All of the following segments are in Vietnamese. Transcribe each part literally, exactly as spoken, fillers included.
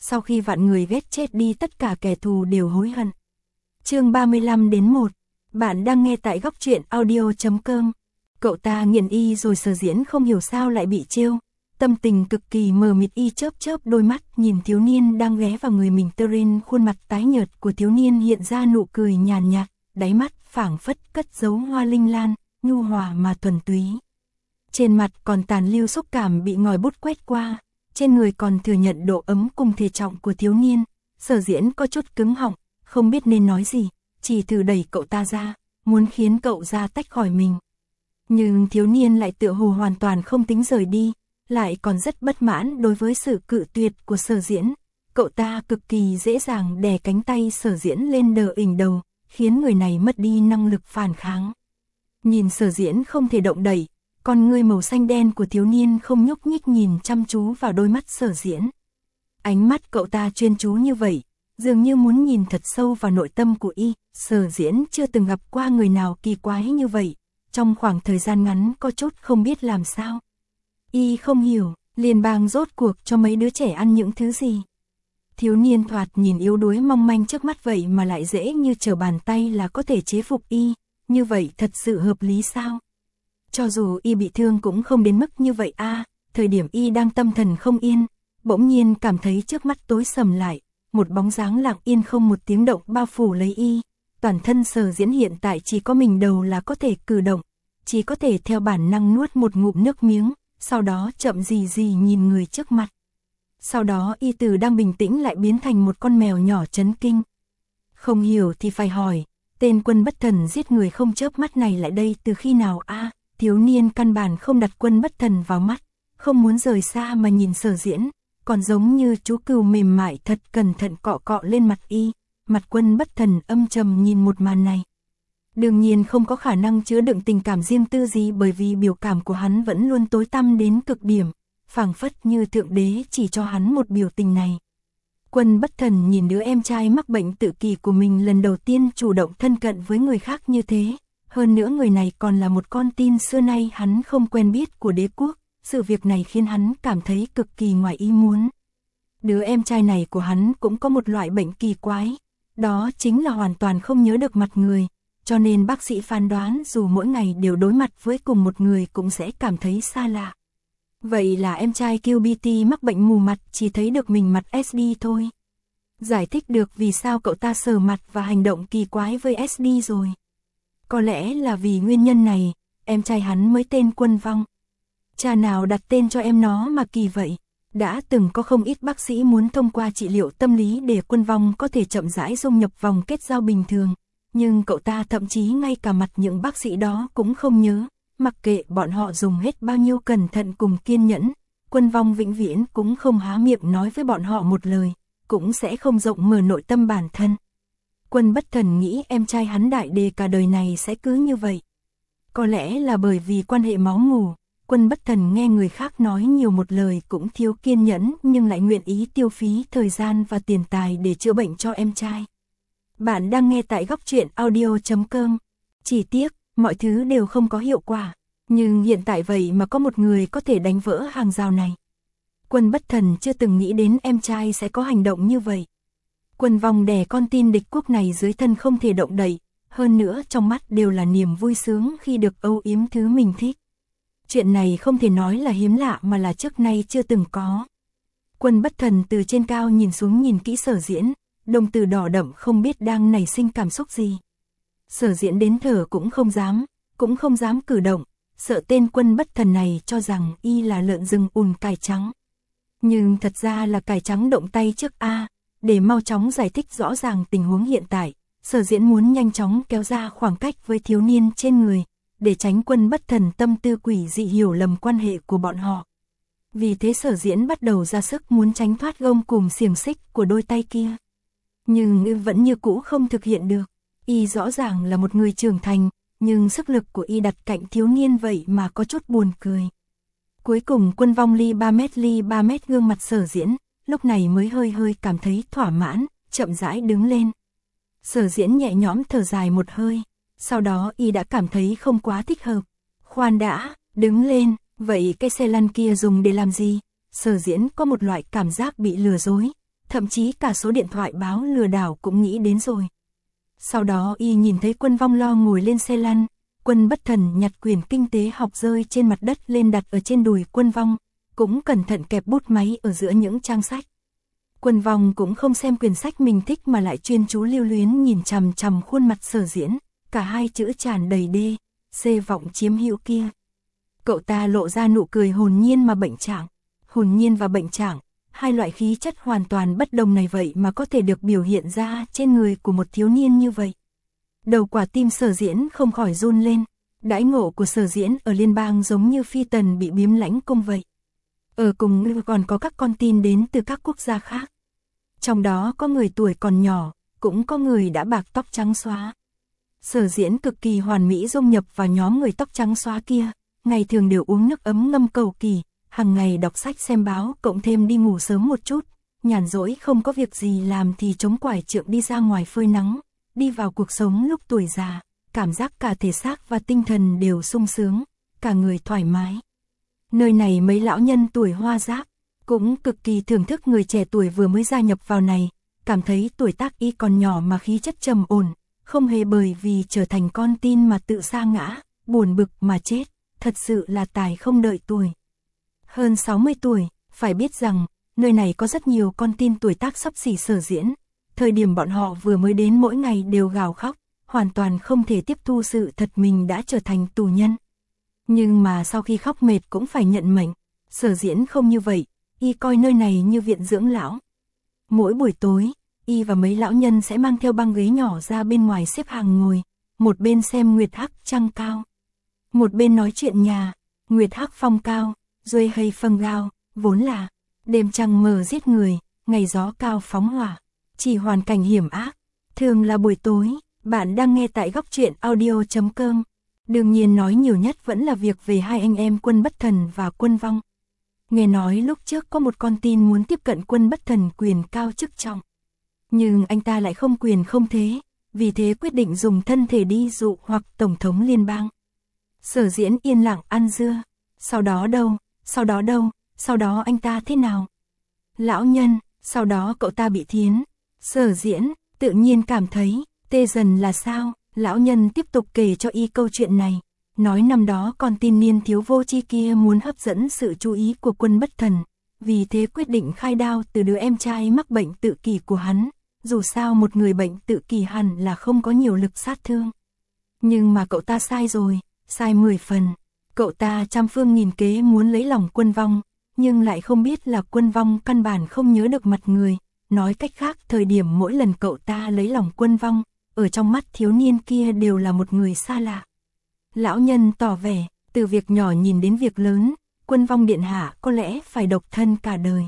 sau khi vạn người ghét chết đi tất cả kẻ thù đều hối hận. Chương ba mươi lăm đến một. Bạn đang nghe tại góc truyện audio chấm com. Cậu ta nghiện y rồi Sở Diễn không hiểu sao lại bị trêu. Tâm tình cực kỳ mờ mịt, y chớp chớp đôi mắt nhìn thiếu niên đang ghé vào người mình. Trên khuôn mặt tái nhợt của thiếu niên hiện ra nụ cười nhàn nhạt, đáy mắt phảng phất cất giấu hoa linh lan, nhu hòa mà thuần túy. Trên mặt còn tàn lưu xúc cảm bị ngòi bút quét qua, trên người còn thừa nhận độ ấm cùng thể trọng của thiếu niên. Sở Diễn có chút cứng họng, không biết nên nói gì, chỉ thử đẩy cậu ta ra, muốn khiến cậu ra tách khỏi mình. Nhưng thiếu niên lại tựa hồ hoàn toàn không tính rời đi, lại còn rất bất mãn đối với sự cự tuyệt của Sở Diễn. Cậu ta cực kỳ dễ dàng đè cánh tay Sở Diễn lên đờ ỉnh đầu, khiến người này mất đi năng lực phản kháng. Nhìn Sở Diễn không thể động đậy, con ngươi màu xanh đen của thiếu niên không nhúc nhích nhìn chăm chú vào đôi mắt Sở Diễn. Ánh mắt cậu ta chuyên chú như vậy, dường như muốn nhìn thật sâu vào nội tâm của y. Sở Diễn chưa từng gặp qua người nào kỳ quái như vậy, trong khoảng thời gian ngắn có chút không biết làm sao. Y không hiểu, liền bang rốt cuộc cho mấy đứa trẻ ăn những thứ gì. Thiếu niên thoạt nhìn yếu đuối mong manh trước mắt vậy mà lại dễ như trở bàn tay là có thể chế phục y, như vậy thật sự hợp lý sao? Cho dù y bị thương cũng không đến mức như vậy a. À, thời điểm y đang tâm thần không yên, bỗng nhiên cảm thấy trước mắt tối sầm lại, một bóng dáng lặng yên không một tiếng động bao phủ lấy y. Toàn thân Sở Diễn hiện tại chỉ có mình đầu là có thể cử động, chỉ có thể theo bản năng nuốt một ngụm nước miếng, sau đó chậm gì gì nhìn người trước mặt. Sau đó y từ đang bình tĩnh lại biến thành một con mèo nhỏ chấn kinh. Không hiểu thì phải hỏi, tên Quân Bất Thần giết người không chớp mắt này lại đây từ khi nào a? À, thiếu niên căn bản không đặt Quân Bất Thần vào mắt, không muốn rời xa mà nhìn Sở Diễn, còn giống như chú cừu mềm mại thật cẩn thận cọ cọ lên mặt y. Mặt Quân Bất Thần âm trầm nhìn một màn này. Đương nhiên không có khả năng chứa đựng tình cảm riêng tư gì, bởi vì biểu cảm của hắn vẫn luôn tối tăm đến cực điểm, phảng phất như thượng đế chỉ cho hắn một biểu tình này. Quân Bất Thần nhìn đứa em trai mắc bệnh tự kỷ của mình lần đầu tiên chủ động thân cận với người khác như thế, hơn nữa người này còn là một con tin xưa nay hắn không quen biết của đế quốc, sự việc này khiến hắn cảm thấy cực kỳ ngoài ý muốn. Đứa em trai này của hắn cũng có một loại bệnh kỳ quái, đó chính là hoàn toàn không nhớ được mặt người, cho nên bác sĩ phán đoán dù mỗi ngày đều đối mặt với cùng một người cũng sẽ cảm thấy xa lạ. Vậy là em trai Kill bê tê mắc bệnh mù mặt, chỉ thấy được mình mặt ét đê thôi. Giải thích được vì sao cậu ta sờ mặt và hành động kỳ quái với ét đê rồi. Có lẽ là vì nguyên nhân này, em trai hắn mới tên Quân Vong. Cha nào đặt tên cho em nó mà kỳ vậy? Đã từng có không ít bác sĩ muốn thông qua trị liệu tâm lý để Quân Vong có thể chậm rãi dung nhập vòng kết giao bình thường, nhưng cậu ta thậm chí ngay cả mặt những bác sĩ đó cũng không nhớ, mặc kệ bọn họ dùng hết bao nhiêu cẩn thận cùng kiên nhẫn, Quân Vong vĩnh viễn cũng không há miệng nói với bọn họ một lời, cũng sẽ không rộng mở nội tâm bản thân. Quân Bất Thần nghĩ em trai hắn đại đề cả đời này sẽ cứ như vậy. Có lẽ là bởi vì quan hệ máu mủ, Quân Bất Thần nghe người khác nói nhiều một lời cũng thiếu kiên nhẫn, nhưng lại nguyện ý tiêu phí thời gian và tiền tài để chữa bệnh cho em trai. Bạn đang nghe tại góc truyện audio chấm com. Chỉ tiếc, mọi thứ đều không có hiệu quả, nhưng hiện tại vậy mà có một người có thể đánh vỡ hàng rào này. Quân Bất Thần chưa từng nghĩ đến em trai sẽ có hành động như vậy. Quân Vong đè con tin địch quốc này dưới thân không thể động đậy, hơn nữa trong mắt đều là niềm vui sướng khi được âu yếm thứ mình thích. Chuyện này không thể nói là hiếm lạ mà là trước nay chưa từng có. Quân Bất Thần từ trên cao nhìn xuống nhìn kỹ Sở Diễn, đồng tử đỏ đậm không biết đang nảy sinh cảm xúc gì. Sở Diễn đến thở cũng không dám, cũng không dám cử động, sợ tên Quân Bất Thần này cho rằng y là lợn rừng ùn cải trắng. Nhưng thật ra là cải trắng động tay trước a. Để mau chóng giải thích rõ ràng tình huống hiện tại, Sở Diễn muốn nhanh chóng kéo ra khoảng cách với thiếu niên trên người, để tránh Quân Bất Thần tâm tư quỷ dị hiểu lầm quan hệ của bọn họ. Vì thế Sở Diễn bắt đầu ra sức muốn tránh thoát gông cùm xiềng xích của đôi tay kia. Nhưng vẫn như cũ không thực hiện được. Y rõ ràng là một người trưởng thành, nhưng sức lực của y đặt cạnh thiếu niên vậy mà có chút buồn cười. Cuối cùng Quân Vong ly ba mét ly ba mét gương mặt Sở Diễn, lúc này mới hơi hơi cảm thấy thỏa mãn, chậm rãi đứng lên. Sở Diễn nhẹ nhõm thở dài một hơi, sau đó y đã cảm thấy không quá thích hợp. Khoan đã, đứng lên, vậy cái xe lăn kia dùng để làm gì? Sở Diễn có một loại cảm giác bị lừa dối, thậm chí cả số điện thoại báo lừa đảo cũng nghĩ đến rồi. Sau đó y nhìn thấy Quân Vong lo ngồi lên xe lăn, Quân Bất Thần nhặt quyển kinh tế học rơi trên mặt đất lên đặt ở trên đùi Quân Vong, cũng cẩn thận kẹp bút máy ở giữa những trang sách. Quân Vong cũng không xem quyển sách mình thích mà lại chuyên chú lưu luyến nhìn chằm chằm khuôn mặt Sở Diễn, cả hai chữ tràn đầy đê, xê vọng chiếm hữu kia. Cậu ta lộ ra nụ cười hồn nhiên mà bệnh trạng. Hồn nhiên và bệnh trạng, hai loại khí chất hoàn toàn bất đồng này vậy mà có thể được biểu hiện ra trên người của một thiếu niên như vậy. Đầu quả tim Sở Diễn không khỏi run lên, đãi ngộ của Sở Diễn ở liên bang giống như phi tần bị biếm lãnh cung vậy. Ở cùng còn có các con tin đến từ các quốc gia khác. Trong đó có người tuổi còn nhỏ, cũng có người đã bạc tóc trắng xóa. Sở Diễn cực kỳ hoàn mỹ dung nhập vào nhóm người tóc trắng xóa kia, ngày thường đều uống nước ấm ngâm cầu kỳ, hàng ngày đọc sách xem báo, cộng thêm đi ngủ sớm một chút, nhàn rỗi không có việc gì làm thì chống quải trượng đi ra ngoài phơi nắng, đi vào cuộc sống lúc tuổi già, cảm giác cả thể xác và tinh thần đều sung sướng, cả người thoải mái. Nơi này mấy lão nhân tuổi hoa giáp, cũng cực kỳ thưởng thức người trẻ tuổi vừa mới gia nhập vào này, cảm thấy tuổi tác y còn nhỏ mà khí chất trầm ổn, không hề bởi vì trở thành con tin mà tự sa ngã, buồn bực mà chết, thật sự là tài không đợi tuổi. Hơn sáu mươi tuổi, phải biết rằng, nơi này có rất nhiều con tin tuổi tác xấp xỉ Sở Diễn, thời điểm bọn họ vừa mới đến mỗi ngày đều gào khóc, hoàn toàn không thể tiếp thu sự thật mình đã trở thành tù nhân. Nhưng mà sau khi khóc mệt cũng phải nhận mệnh, Sở Diễn không như vậy, y coi nơi này như viện dưỡng lão. Mỗi buổi tối, y và mấy lão nhân sẽ mang theo băng ghế nhỏ ra bên ngoài xếp hàng ngồi, một bên xem nguyệt hắc trăng cao, một bên nói chuyện nhà, nguyệt hắc phong cao, duy hay phân gao, vốn là đêm trăng mờ giết người, ngày gió cao phóng hỏa, chỉ hoàn cảnh hiểm ác, thường là buổi tối. Bạn đang nghe tại góc truyện audio chấm com. Đương nhiên nói nhiều nhất vẫn là việc về hai anh em Quân Bất Thần và Quân Vong. Nghe nói lúc trước có một con tin muốn tiếp cận Quân Bất Thần quyền cao chức trọng. Nhưng anh ta lại không quyền không thế, vì thế quyết định dùng thân thể đi dụ hoặc Tổng thống liên bang. Sở Diễn yên lặng ăn dưa. Sau đó đâu, sau đó đâu, sau đó anh ta thế nào? Lão nhân, sau đó cậu ta bị thiến. Sở Diễn tự nhiên cảm thấy tê dần là sao? Lão nhân tiếp tục kể cho y câu chuyện này, nói năm đó con tin niên thiếu vô tri kia muốn hấp dẫn sự chú ý của Quân Bất Thần, vì thế quyết định khai đao từ đứa em trai mắc bệnh tự kỷ của hắn, dù sao một người bệnh tự kỷ hẳn là không có nhiều lực sát thương. Nhưng mà cậu ta sai rồi, sai mười phần, cậu ta trăm phương nghìn kế muốn lấy lòng Quân Vong, nhưng lại không biết là Quân Vong căn bản không nhớ được mặt người, nói cách khác thời điểm mỗi lần cậu ta lấy lòng Quân Vong, ở trong mắt thiếu niên kia đều là một người xa lạ. Lão nhân tỏ vẻ, từ việc nhỏ nhìn đến việc lớn, Quân Vong điện hạ có lẽ phải độc thân cả đời.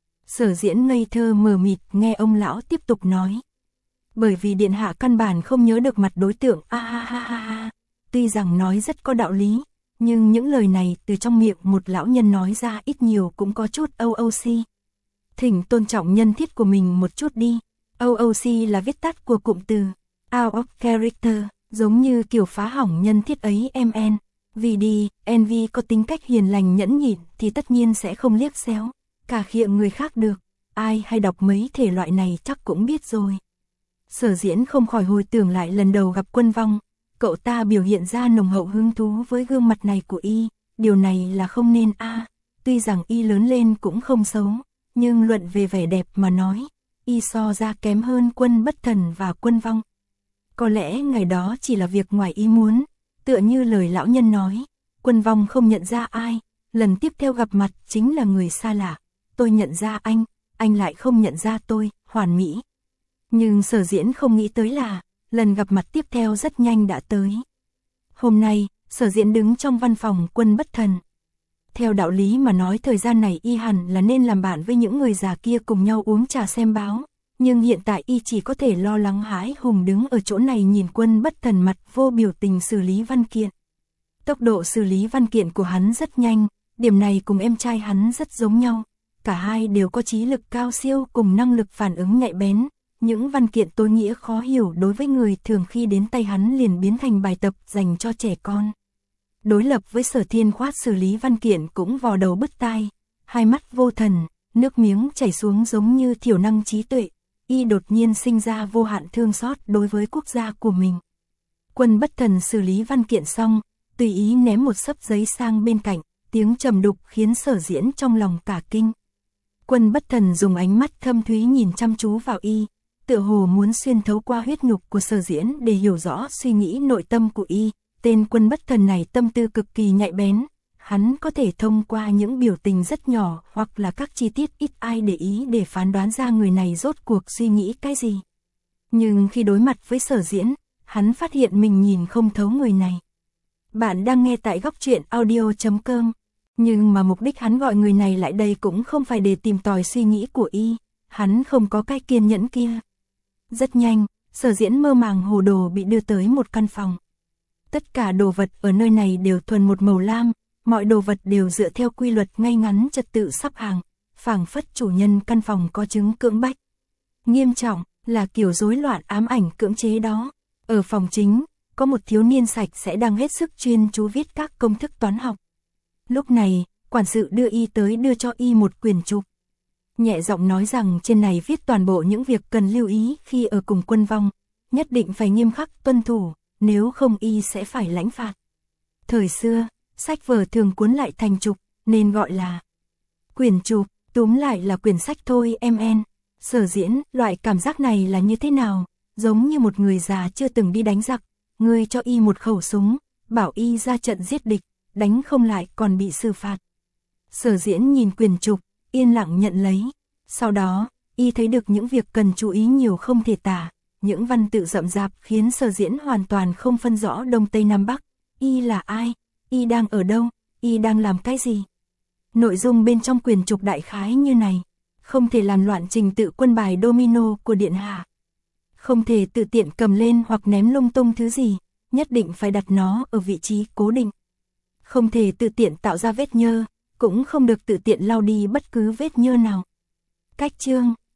Sở Diễn ngây thơ mờ mịt nghe ông lão tiếp tục nói. Bởi vì điện hạ căn bản không nhớ được mặt đối tượng, a ha ha ha ha. Tuy rằng nói rất có đạo lý, nhưng những lời này từ trong miệng một lão nhân nói ra ít nhiều cũng có chút o o xê. Thỉnh tôn trọng nhân thiết của mình một chút đi. o o xê là viết tắt của cụm từ out of character, giống như kiểu phá hỏng nhân thiết ấy em en. Vì đi, en vê có tính cách hiền lành nhẫn nhịn thì tất nhiên sẽ không liếc xéo, cả khiệng người khác được. Ai hay đọc mấy thể loại này chắc cũng biết rồi. Sở Diễn không khỏi hồi tưởng lại lần đầu gặp Quân Vong, cậu ta biểu hiện ra nồng hậu hứng thú với gương mặt này của y, điều này là không nên a. À, tuy rằng y lớn lên cũng không xấu, nhưng luận về vẻ đẹp mà nói, y so ra kém hơn Quân Bất Thần và Quân Vong. Có lẽ ngày đó chỉ là việc ngoài ý muốn, tựa như lời lão nhân nói, Quân Vong không nhận ra ai, lần tiếp theo gặp mặt chính là người xa lạ, tôi nhận ra anh, anh lại không nhận ra tôi, hoàn mỹ. Nhưng Sở Diễn không nghĩ tới là, lần gặp mặt tiếp theo rất nhanh đã tới. Hôm nay, Sở Diễn đứng trong văn phòng Quân Bất Thần. Theo đạo lý mà nói thời gian này y hẳn là nên làm bạn với những người già kia cùng nhau uống trà xem báo, nhưng hiện tại y chỉ có thể lo lắng hãi hùng đứng ở chỗ này nhìn Quân Bất Thần mặt vô biểu tình xử lý văn kiện. Tốc độ xử lý văn kiện của hắn rất nhanh, điểm này cùng em trai hắn rất giống nhau, cả hai đều có trí lực cao siêu cùng năng lực phản ứng nhạy bén. Những văn kiện tối nghĩa khó hiểu đối với người thường khi đến tay hắn liền biến thành bài tập dành cho trẻ con. Đối lập với Sở Thiên Khoát xử lý văn kiện cũng vò đầu bứt tai, hai mắt vô thần, nước miếng chảy xuống giống như thiểu năng trí tuệ, y đột nhiên sinh ra vô hạn thương xót đối với quốc gia của mình. Quân Bất Thần xử lý văn kiện xong, tùy ý ném một xấp giấy sang bên cạnh, tiếng trầm đục khiến Sở Diễn trong lòng cả kinh. Quân Bất Thần dùng ánh mắt thâm thúy nhìn chăm chú vào y, tựa hồ muốn xuyên thấu qua huyết nhục của Sở Diễn để hiểu rõ suy nghĩ nội tâm của y. Tên Quân Bất Thần này tâm tư cực kỳ nhạy bén, hắn có thể thông qua những biểu tình rất nhỏ hoặc là các chi tiết ít ai để ý để phán đoán ra người này rốt cuộc suy nghĩ cái gì. Nhưng khi đối mặt với Sở Diễn, hắn phát hiện mình nhìn không thấu người này. Bạn đang nghe tại góc truyện audio chấm com, nhưng mà mục đích hắn gọi người này lại đây cũng không phải để tìm tòi suy nghĩ của y, hắn không có cái kiên nhẫn kia. Rất nhanh, Sở Diễn mơ màng hồ đồ bị đưa tới một căn phòng. Tất cả đồ vật ở nơi này đều thuần một màu lam, mọi đồ vật đều dựa theo quy luật ngay ngắn trật tự sắp hàng, phảng phất chủ nhân căn phòng có chứng cưỡng bách. Nghiêm trọng là kiểu rối loạn ám ảnh cưỡng chế đó. Ở phòng chính, có một thiếu niên sạch sẽ đang hết sức chuyên chú viết các công thức toán học. Lúc này, quản sự đưa y tới đưa cho y một quyển trục. Nhẹ giọng nói rằng trên này viết toàn bộ những việc cần lưu ý khi ở cùng quân vong, nhất định phải nghiêm khắc tuân thủ, nếu không y sẽ phải lãnh phạt. Thời xưa, sách vở thường cuốn lại thành trục, nên gọi là quyển trục, túm lại là quyển sách thôi em en. Sở Diễn, loại cảm giác này là như thế nào? Giống như một người già chưa từng đi đánh giặc, người cho y một khẩu súng, bảo y ra trận giết địch, đánh không lại còn bị xử phạt. Sở Diễn nhìn quyển trục, yên lặng nhận lấy. Sau đó, y thấy được những việc cần chú ý nhiều không thể tả, những văn tự rậm rạp khiến Sở Diễn hoàn toàn không phân rõ đông tây nam bắc. Y là ai? Y đang ở đâu? Y đang làm cái gì? Nội dung bên trong quyển trục đại khái như này: không thể làm loạn trình tự quân bài domino của điện hạ. Không thể tự tiện cầm lên hoặc ném lung tung thứ gì, nhất định phải đặt nó ở vị trí cố định. Không thể tự tiện tạo ra vết nhơ, cũng không được tự tiện lau đi bất cứ vết nhơ nào. Cách chương